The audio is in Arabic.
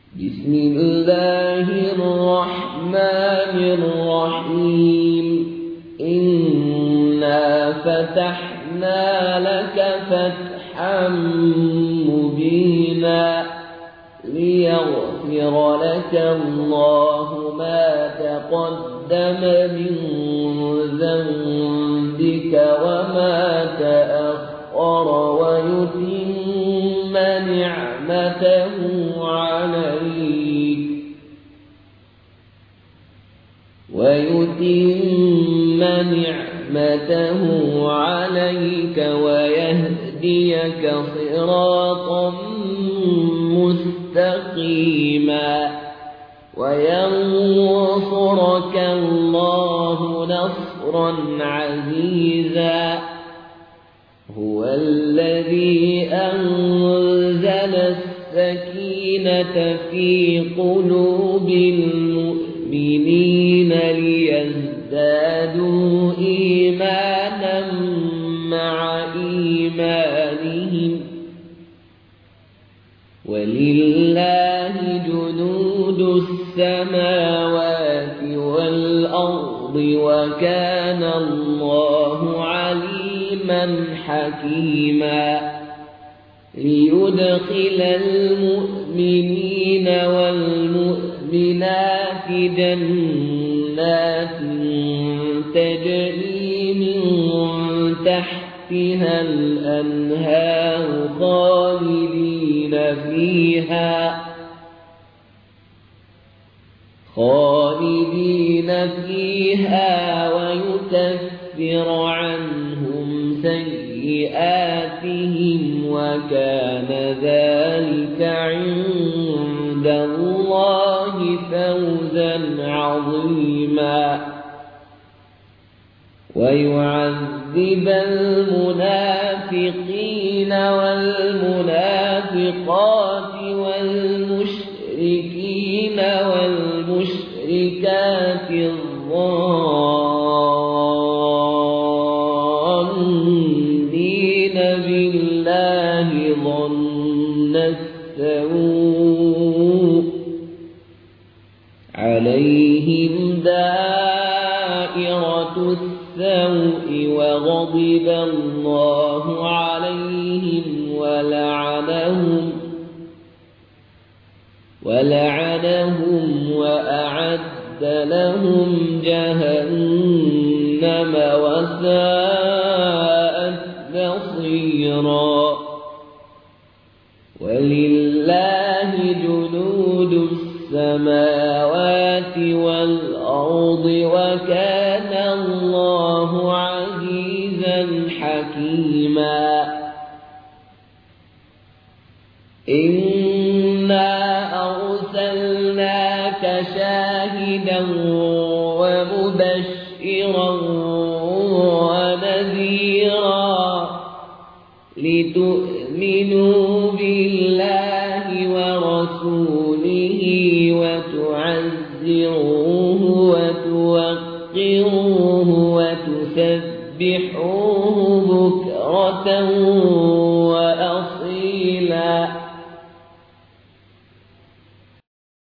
بسم الله الرحمن الرحيم إنا فتحنا لك فتحا مبينا ليغفر لك الله ما تقدم من ذنبك وما تأخر ويتم نعمته عليك ويهديك صراطا مستقيما وينصرك الله نصرا عزيزا هو الذي أنزل السكينة في قلوب المؤمنين ليزدادوا إيمانا مع إيمانهم ولله جنود السماوات والأرض وكان الله عليما حكيما ليدخل المؤمنين والمؤمنات جنات تجري من تحتها الأنهار خالدين فيها ويكفر عنهم سيئاتهم وكان ذلك عند الله فوزا عظيما ويعذب المنافقين والمنافقات والمشركين والمشركات الظانين بالله ظن السوء عليهم دائرة السوء وغضب الله عليهم ولعنهم وأعد لهم جهنم وساءت مصيرا ولله جنود السماوات والأرض وكان الله عزيزا حكيما إنا أرسلناك شاهدا ومبشرا ونذيرا لتؤمنوا بالله ورسوله وتعزروه وتوقروه وتسبحوه بكرة